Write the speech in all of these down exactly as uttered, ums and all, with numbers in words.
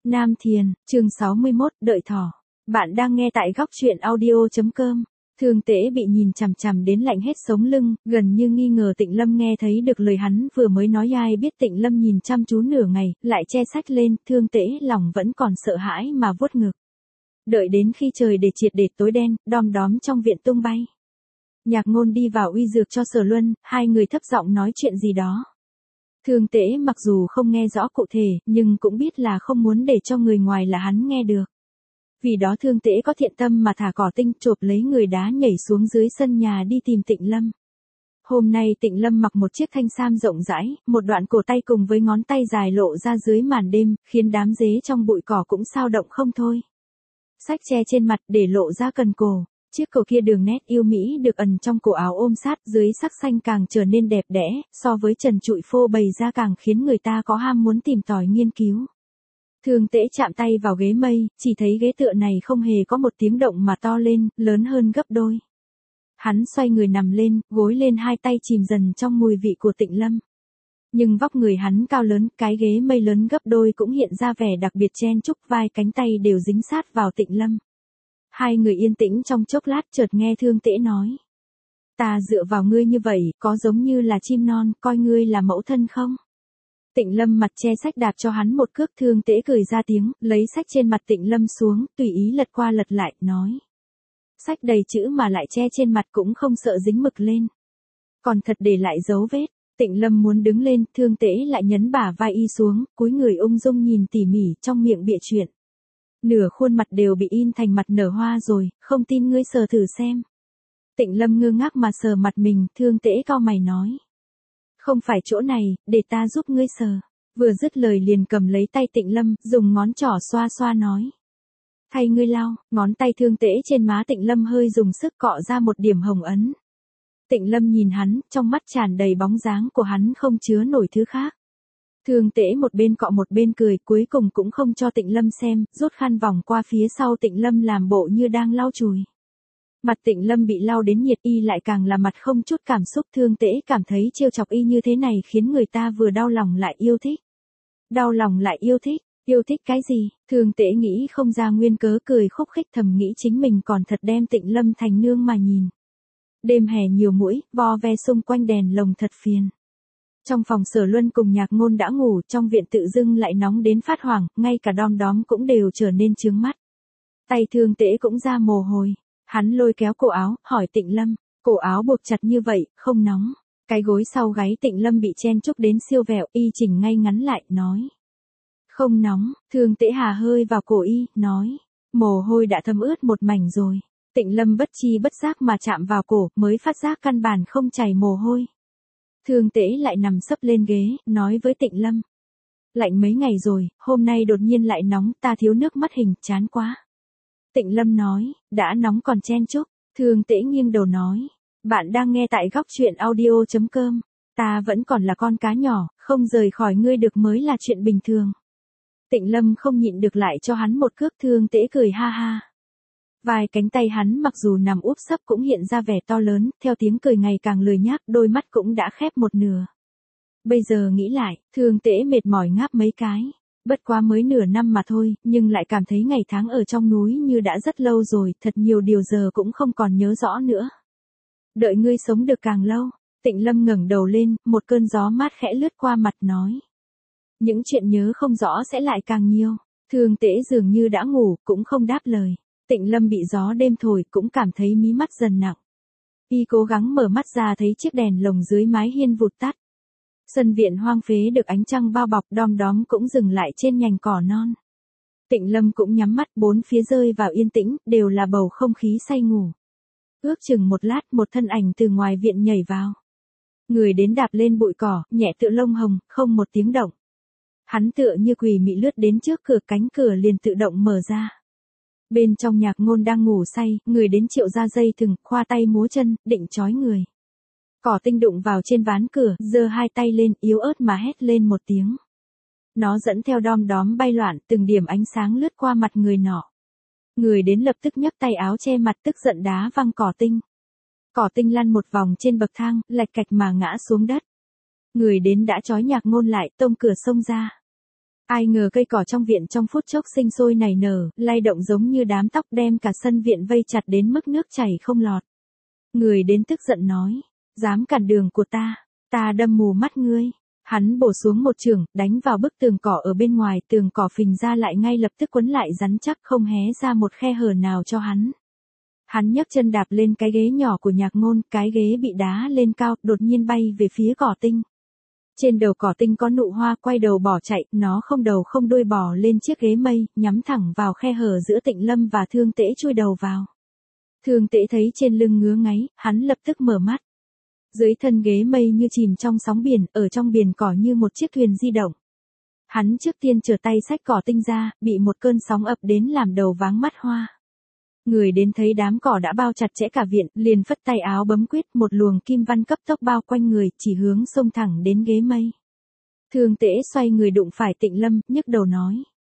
Nam Thiền, chương sáu mươi mốt, đợi thỏ. Bạn đang nghe tại góc truyện audio chấm com. Thương Tễ bị nhìn chằm chằm đến lạnh hết sống lưng, gần như nghi ngờ Tịnh Lâm nghe thấy được lời hắn vừa mới nói. Ai biết Tịnh Lâm nhìn chăm chú nửa ngày, lại che sách lên, Thương Tễ lòng vẫn còn sợ hãi mà vuốt ngực. Đợi đến khi trời để triệt để tối đen, đom đóm trong viện tung bay. Nhạc Ngôn đi vào uy dược cho Sở Luân, hai người thấp giọng nói chuyện gì đó. Thương Tễ mặc dù không nghe rõ cụ thể, nhưng cũng biết là không muốn để cho người ngoài là hắn nghe được. Vì đó Thương Tễ có thiện tâm mà thả cỏ tinh chộp lấy người đá nhảy xuống dưới sân nhà đi tìm Tịnh Lâm. Hôm nay Tịnh Lâm mặc một chiếc thanh sam rộng rãi, một đoạn cổ tay cùng với ngón tay dài lộ ra dưới màn đêm, khiến đám dế trong bụi cỏ cũng xao động không thôi. Sách che trên mặt để lộ ra cần cổ. Chiếc cổ kia đường nét yêu mỹ được ẩn trong cổ áo ôm sát dưới sắc xanh càng trở nên đẹp đẽ, so với trần trụi phô bày ra càng khiến người ta có ham muốn tìm tòi nghiên cứu. Thương Tễ chạm tay vào ghế mây, chỉ thấy ghế tựa này không hề có một tiếng động mà to lên, lớn hơn gấp đôi. Hắn xoay người nằm lên, gối lên hai tay chìm dần trong mùi vị của Tịnh Lâm. Nhưng vóc người hắn cao lớn, cái ghế mây lớn gấp đôi cũng hiện ra vẻ đặc biệt chen chúc, vai cánh tay đều dính sát vào Tịnh Lâm. Hai người yên tĩnh trong chốc lát, chợt nghe Thương Tễ nói. Ta dựa vào ngươi như vậy, có giống như là chim non, coi ngươi là mẫu thân không? Tịnh Lâm mặt che sách đạp cho hắn một cước. Thương Tễ cười ra tiếng, lấy sách trên mặt Tịnh Lâm xuống, tùy ý lật qua lật lại, nói. Sách đầy chữ mà lại che trên mặt cũng không sợ dính mực lên. Còn thật để lại dấu vết. Tịnh Lâm muốn đứng lên, Thương Tễ lại nhấn bả vai y xuống, cúi người ung dung nhìn tỉ mỉ, trong miệng bịa chuyện. Nửa khuôn mặt đều bị in thành mặt nở hoa rồi, không tin ngươi sờ thử xem. Tịnh Lâm ngơ ngác mà sờ mặt mình, Thương Tễ cau mày nói. Không phải chỗ này, để ta giúp ngươi sờ. Vừa dứt lời liền cầm lấy tay Tịnh Lâm, dùng ngón trỏ xoa xoa nói. Thay ngươi lau, ngón tay Thương Tễ trên má Tịnh Lâm hơi dùng sức cọ ra một điểm hồng ấn. Tịnh Lâm nhìn hắn, trong mắt tràn đầy bóng dáng của hắn không chứa nổi thứ khác. Thương Tễ một bên cọ một bên cười, cuối cùng cũng không cho Tịnh Lâm xem, rút khăn vòng qua phía sau Tịnh Lâm làm bộ như đang lau chùi. Mặt Tịnh Lâm bị lau đến nhiệt, y lại càng là mặt không chút cảm xúc. Thương Tễ cảm thấy trêu chọc y như thế này khiến người ta vừa đau lòng lại yêu thích. Đau lòng lại yêu thích, yêu thích cái gì? Thương Tễ nghĩ không ra nguyên cớ, cười khúc khích, thầm nghĩ chính mình còn thật đem Tịnh Lâm thành nương mà nhìn. Đêm hè nhiều muỗi, vo ve xung quanh đèn lồng thật phiền. Trong phòng Sở Luân cùng Nhạc Ngôn đã ngủ, trong viện tự dưng lại nóng đến phát hoảng, ngay cả đom đóm cũng đều trở nên chướng mắt. Tay Thương Tễ cũng ra mồ hôi. Hắn lôi kéo cổ áo, hỏi Tịnh Lâm, cổ áo buộc chặt như vậy, không nóng? Cái gối sau gáy Tịnh Lâm bị chen chúc đến siêu vẹo, y chỉnh ngay ngắn lại, nói. Không nóng. Thương Tễ hà hơi vào cổ y, nói. Mồ hôi đã thấm ướt một mảnh rồi. Tịnh Lâm bất chi bất giác mà chạm vào cổ, mới phát giác căn bản không chảy mồ hôi. Thương Tễ lại nằm sấp lên ghế, nói với Tịnh Lâm. Lạnh mấy ngày rồi, hôm nay đột nhiên lại nóng, ta thiếu nước mắt hình, chán quá. Tịnh Lâm nói, đã nóng còn chen chúc. Thương Tễ nghiêng đầu nói. Bạn đang nghe tại góc truyện audio chấm com. Ta vẫn còn là con cá nhỏ, không rời khỏi ngươi được mới là chuyện bình thường. Tịnh Lâm không nhịn được lại cho hắn một cước. Thương Tễ cười ha ha. Vài cánh tay hắn mặc dù nằm úp sấp cũng hiện ra vẻ to lớn, theo tiếng cười ngày càng lười nhác, đôi mắt cũng đã khép một nửa. Bây giờ nghĩ lại, Thương Tễ mệt mỏi ngáp mấy cái. Bất quá mới nửa năm mà thôi, nhưng lại cảm thấy ngày tháng ở trong núi như đã rất lâu rồi, thật nhiều điều giờ cũng không còn nhớ rõ nữa. Đợi ngươi sống được càng lâu. Tịnh Lâm ngẩng đầu lên, một cơn gió mát khẽ lướt qua mặt, nói. Những chuyện nhớ không rõ sẽ lại càng nhiều. Thương Tễ dường như đã ngủ, cũng không đáp lời. Tịnh Lâm bị gió đêm thổi, cũng cảm thấy mí mắt dần nặng. Y cố gắng mở mắt ra thấy chiếc đèn lồng dưới mái hiên vụt tắt. Sân viện hoang phế được ánh trăng bao bọc, đom đóm cũng dừng lại trên nhành cỏ non. Tịnh Lâm cũng nhắm mắt, bốn phía rơi vào yên tĩnh, đều là bầu không khí say ngủ. Ước chừng một lát, một thân ảnh từ ngoài viện nhảy vào. Người đến đạp lên bụi cỏ, nhẹ tựa lông hồng, không một tiếng động. Hắn tựa như quỷ mị lướt đến trước cửa, cánh cửa liền tự động mở ra. Bên trong Nhạc Ngôn đang ngủ say, người đến triệu ra dây thừng, khoa tay múa chân, định trói người. Cỏ tinh đụng vào trên ván cửa, giơ hai tay lên, yếu ớt mà hét lên một tiếng. Nó dẫn theo đom đóm bay loạn, từng điểm ánh sáng lướt qua mặt người nọ. Người đến lập tức nhấc tay áo che mặt, tức giận đá văng cỏ tinh. Cỏ tinh lăn một vòng trên bậc thang, lạch cạch mà ngã xuống đất. Người đến đã trói Nhạc Ngôn lại, tông cửa xông ra. Ai ngờ cây cỏ trong viện trong phút chốc sinh sôi nảy nở, lay động giống như đám tóc đem cả sân viện vây chặt đến mức nước chảy không lọt. Người đến tức giận nói, dám cản đường của ta, ta đâm mù mắt ngươi. Hắn bổ xuống một chưởng, đánh vào bức tường cỏ ở bên ngoài, tường cỏ phình ra lại ngay lập tức quấn lại rắn chắc không hé ra một khe hở nào cho hắn. Hắn nhấc chân đạp lên cái ghế nhỏ của Nhạc Ngôn, cái ghế bị đá lên cao, đột nhiên bay về phía Cỏ Tinh. Trên đầu Cỏ Tinh có nụ hoa, quay đầu bỏ chạy, nó không đầu không đuôi bò lên chiếc ghế mây, nhắm thẳng vào khe hở giữa Tịnh Lâm và Thương Tễ chui đầu vào. Thương Tễ thấy trên lưng ngứa ngáy, hắn lập tức mở mắt. Dưới thân ghế mây như chìm trong sóng biển, ở trong biển cỏ như một chiếc thuyền di động. Hắn trước tiên trở tay xách Cỏ Tinh ra, bị một cơn sóng ập đến làm đầu váng mắt hoa. Người đến thấy đám cỏ đã bao chặt chẽ cả viện, liền phất tay áo bấm quyết, một luồng kim văn cấp tốc bao quanh người, chỉ hướng xông thẳng đến ghế mây. Thương Tễ xoay người đụng phải Tịnh Lâm, nhức đầu nói.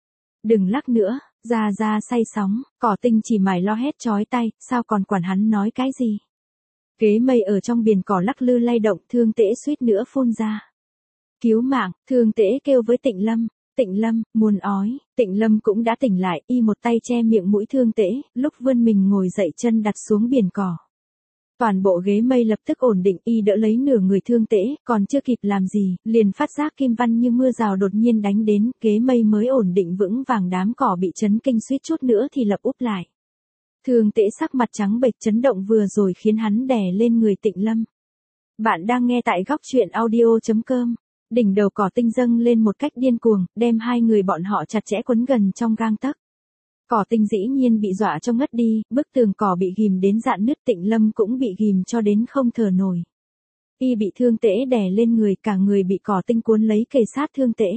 Đừng lắc nữa, ra ra say sóng, Cỏ Tinh chỉ mải lo hét chói tay, sao còn quản hắn nói cái gì. Ghế mây ở trong biển cỏ lắc lư lay động, Thương Tễ suýt nữa phun ra. Cứu mạng, Thương Tễ kêu với Tịnh Lâm. Tịnh Lâm, muốn ói, Tịnh Lâm cũng đã tỉnh lại, y một tay che miệng mũi Thương Tễ, lúc vươn mình ngồi dậy chân đặt xuống biển cỏ. Toàn bộ ghế mây lập tức ổn định, y đỡ lấy nửa người Thương Tễ, còn chưa kịp làm gì, liền phát giác kim văn như mưa rào đột nhiên đánh đến, ghế mây mới ổn định vững vàng, đám cỏ bị chấn kinh suýt chút nữa thì lập úp lại. Thương Tễ sắc mặt trắng bệch, chấn động vừa rồi khiến hắn đè lên người Tịnh Lâm. Bạn đang nghe tại góc truyện audio chấm com. Đỉnh đầu Cỏ Tinh dâng lên một cách điên cuồng, đem hai người bọn họ chặt chẽ quấn gần trong gang tấc. Cỏ Tinh dĩ nhiên bị dọa cho ngất đi, bức tường cỏ bị ghim đến rạn nứt, Tịnh Lâm cũng bị ghim cho đến không thở nổi. Y bị Thương Tễ đè lên người, cả người bị Cỏ Tinh cuốn lấy kề sát Thương Tễ.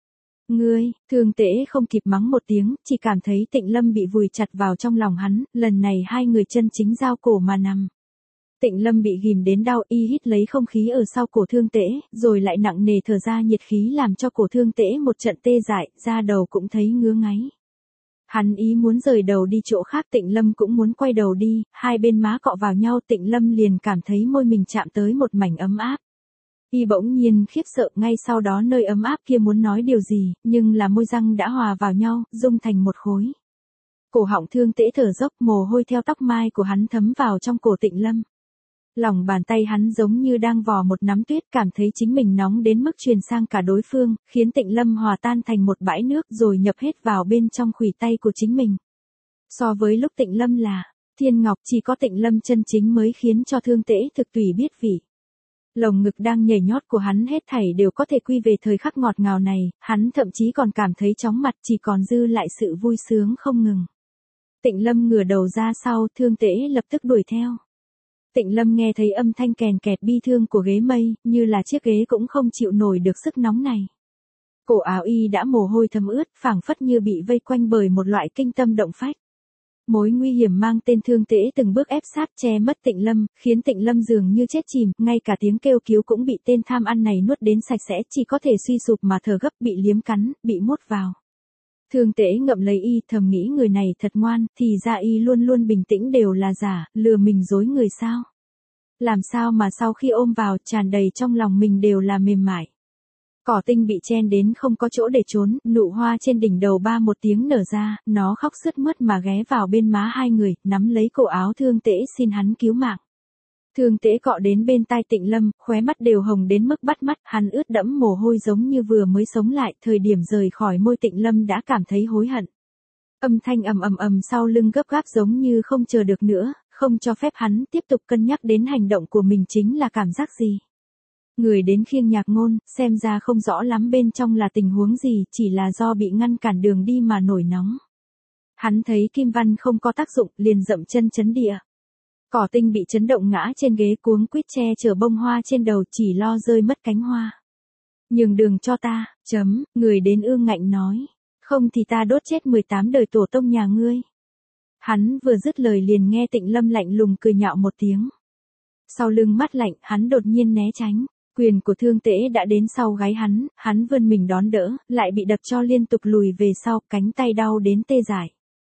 Ngươi, Thương Tễ không kịp mắng một tiếng, chỉ cảm thấy Tịnh Lâm bị vùi chặt vào trong lòng hắn, lần này hai người chân chính giao cổ mà nằm. Tịnh Lâm bị ghim đến đau, y hít lấy không khí ở sau cổ Thương Tễ, rồi lại nặng nề thở ra nhiệt khí làm cho cổ Thương Tễ một trận tê dại, da đầu cũng thấy ngứa ngáy. Hắn ý muốn rời đầu đi chỗ khác, Tịnh Lâm cũng muốn quay đầu đi, hai bên má cọ vào nhau, Tịnh Lâm liền cảm thấy môi mình chạm tới một mảnh ấm áp. Y bỗng nhiên khiếp sợ, ngay sau đó nơi ấm áp kia muốn nói điều gì, nhưng là môi răng đã hòa vào nhau, dung thành một khối. Cổ họng Thương Tễ thở dốc, mồ hôi theo tóc mai của hắn thấm vào trong cổ Tịnh Lâm. Lòng bàn tay hắn giống như đang vò một nắm tuyết, cảm thấy chính mình nóng đến mức truyền sang cả đối phương, khiến Tịnh Lâm hòa tan thành một bãi nước rồi nhập hết vào bên trong khuỷu tay của chính mình. So với lúc Tịnh Lâm là thiên ngọc, chỉ có Tịnh Lâm chân chính mới khiến cho Thương Tễ thực tùy biết vị. Lồng ngực đang nhảy nhót của hắn hết thảy đều có thể quy về thời khắc ngọt ngào này, hắn thậm chí còn cảm thấy chóng mặt, chỉ còn dư lại sự vui sướng không ngừng. Tịnh Lâm ngửa đầu ra sau, Thương Tễ lập tức đuổi theo. Tịnh Lâm nghe thấy âm thanh kèn kẹt bi thương của ghế mây, như là chiếc ghế cũng không chịu nổi được sức nóng này. Cổ áo y đã mồ hôi thấm ướt, phảng phất như bị vây quanh bởi một loại kinh tâm động phách. Mối nguy hiểm mang tên Thương Tễ từng bước ép sát che mất Tịnh Lâm, khiến Tịnh Lâm dường như chết chìm, ngay cả tiếng kêu cứu cũng bị tên tham ăn này nuốt đến sạch sẽ, chỉ có thể suy sụp mà thở gấp, bị liếm cắn, bị mốt vào. Thương Tễ ngậm lấy y, thầm nghĩ người này thật ngoan, thì ra y luôn luôn bình tĩnh đều là giả, lừa mình dối người sao. Làm sao mà sau khi ôm vào, tràn đầy trong lòng mình đều là mềm mại. Cỏ Tinh bị chen đến không có chỗ để trốn, nụ hoa trên đỉnh đầu ba một tiếng nở ra, nó khóc sướt mướt mà ghé vào bên má hai người, nắm lấy cổ áo Thương Tễ xin hắn cứu mạng. Thương Tễ cọ đến bên tai Tịnh Lâm, khóe mắt đều hồng đến mức bắt mắt, hắn ướt đẫm mồ hôi giống như vừa mới sống lại, thời điểm rời khỏi môi Tịnh Lâm đã cảm thấy hối hận. Âm thanh ầm ầm ầm sau lưng gấp gáp giống như không chờ được nữa, không cho phép hắn tiếp tục cân nhắc đến hành động của mình chính là cảm giác gì. Người đến khiêng Nhạc Ngôn, xem ra không rõ lắm bên trong là tình huống gì, chỉ là do bị ngăn cản đường đi mà nổi nóng. Hắn thấy kim văn không có tác dụng, liền dậm chân chấn địa. Cỏ Tinh bị chấn động ngã trên ghế cuống quýt che chở bông hoa trên đầu, chỉ lo rơi mất cánh hoa. Nhường đường cho ta, chấm, người đến ương ngạnh nói. Không thì ta đốt chết mười tám đời tổ tông nhà ngươi. Hắn vừa dứt lời liền nghe Tịnh Lâm lạnh lùng cười nhạo một tiếng. Sau lưng mắt lạnh, hắn đột nhiên né tránh. Quyền của Thương Tễ đã đến sau gáy hắn, hắn vươn mình đón đỡ, lại bị đập cho liên tục lùi về sau, cánh tay đau đến tê dại.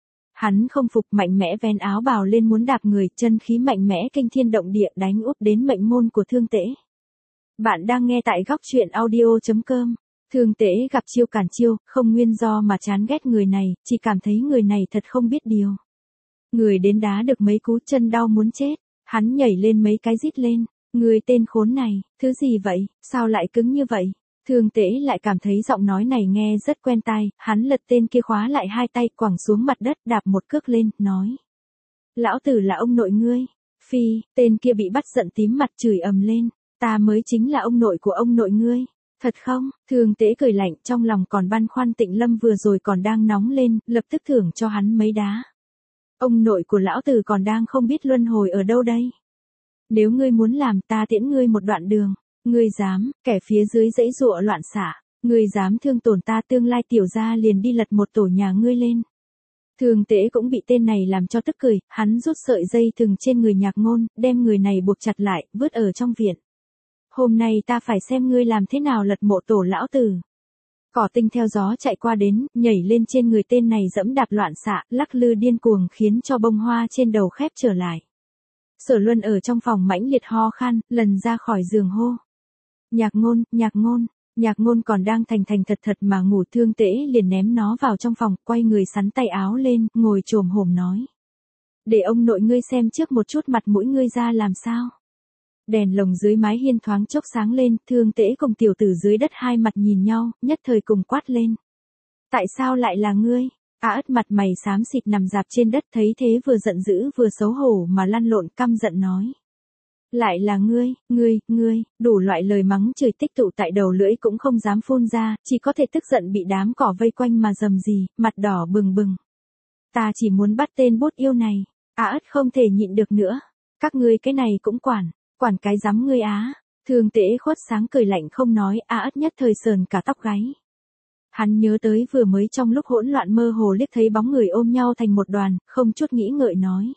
Hắn không phục, mạnh mẽ vén áo bào lên muốn đạp người, chân khí mạnh mẽ kinh thiên động địa đánh úp đến mệnh môn của Thương Tễ. Bạn đang nghe tại góc truyện audio chấm com. Thương Tế gặp chiêu cản chiêu, không nguyên do mà chán ghét người này, chỉ cảm thấy người này thật không biết điều. Người đến đá được mấy cú chân đau muốn chết, hắn nhảy lên mấy cái rít lên, người tên khốn này, thứ gì vậy, sao lại cứng như vậy? Thương Tế lại cảm thấy giọng nói này nghe rất quen tai, hắn lật tên kia khóa lại hai tay quẳng xuống mặt đất đạp một cước lên, nói. Lão tử là ông nội ngươi. Phi, tên kia bị bắt giận tím mặt chửi ầm lên, ta mới chính là ông nội của ông nội ngươi. Thật không? Thương Tế cười lạnh, trong lòng còn băn khoăn Tịnh Lâm vừa rồi còn đang nóng lên, lập tức thưởng cho hắn mấy đá. Ông nội của lão tử còn đang không biết luân hồi ở đâu đây. Nếu ngươi muốn làm ta tiễn ngươi một đoạn đường, ngươi dám, kẻ phía dưới dãy dụa loạn xả, ngươi dám thương tổn ta tương lai tiểu gia liền đi lật một tổ nhà ngươi lên. Thương Tế cũng bị tên này làm cho tức cười, hắn rút sợi dây thừng trên người Nhạc Ngôn, đem người này buộc chặt lại, vứt ở trong viện. Hôm nay ta phải xem ngươi làm thế nào lật mộ tổ lão tử. Cỏ tinh theo gió chạy qua đến, nhảy lên trên người tên này dẫm đạp loạn xạ, lắc lư điên cuồng khiến cho bông hoa trên đầu khép trở lại. Sở Luân ở trong phòng mãnh liệt ho khan, lần ra khỏi giường hô. Nhạc Ngôn, Nhạc Ngôn, Nhạc Ngôn còn đang thành thành thật thật mà ngủ. Thương Tế liền ném nó vào trong phòng, quay người sắn tay áo lên, ngồi chồm hổm nói. Để ông nội ngươi xem trước một chút mặt mũi ngươi ra làm sao. Đèn lồng dưới mái hiên thoáng chốc sáng lên, Thương Tế cùng tiểu tử dưới đất hai mặt nhìn nhau, nhất thời cùng quát lên. Tại sao lại là ngươi? A Ất mặt mày xám xịt nằm dạp trên đất, thấy thế vừa giận dữ vừa xấu hổ mà lăn lộn căm giận nói. Lại là ngươi, ngươi, ngươi, đủ loại lời mắng chửi tích tụ tại đầu lưỡi cũng không dám phun ra, chỉ có thể tức giận bị đám cỏ vây quanh mà rầm rì, mặt đỏ bừng bừng. Ta chỉ muốn bắt tên bốt yêu này. A Ất không thể nhịn được nữa. Các ngươi cái này cũng quản. Quản cái giám ngươi á. Thương Tế khuất sáng cười lạnh không nói. A Ất nhất thời sờn cả tóc gáy. Hắn nhớ tới vừa mới trong lúc hỗn loạn mơ hồ liếc thấy bóng người ôm nhau thành một đoàn, không chút nghĩ ngợi nói.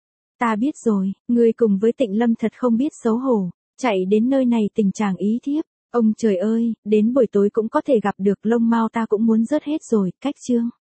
Ta biết rồi, ngươi cùng với Tịnh Lâm thật không biết xấu hổ, chạy đến nơi này tình trạng ý thiếp. Ông trời ơi, đến buổi tối cũng có thể gặp được, lông mao ta cũng muốn rớt hết rồi, cách chương.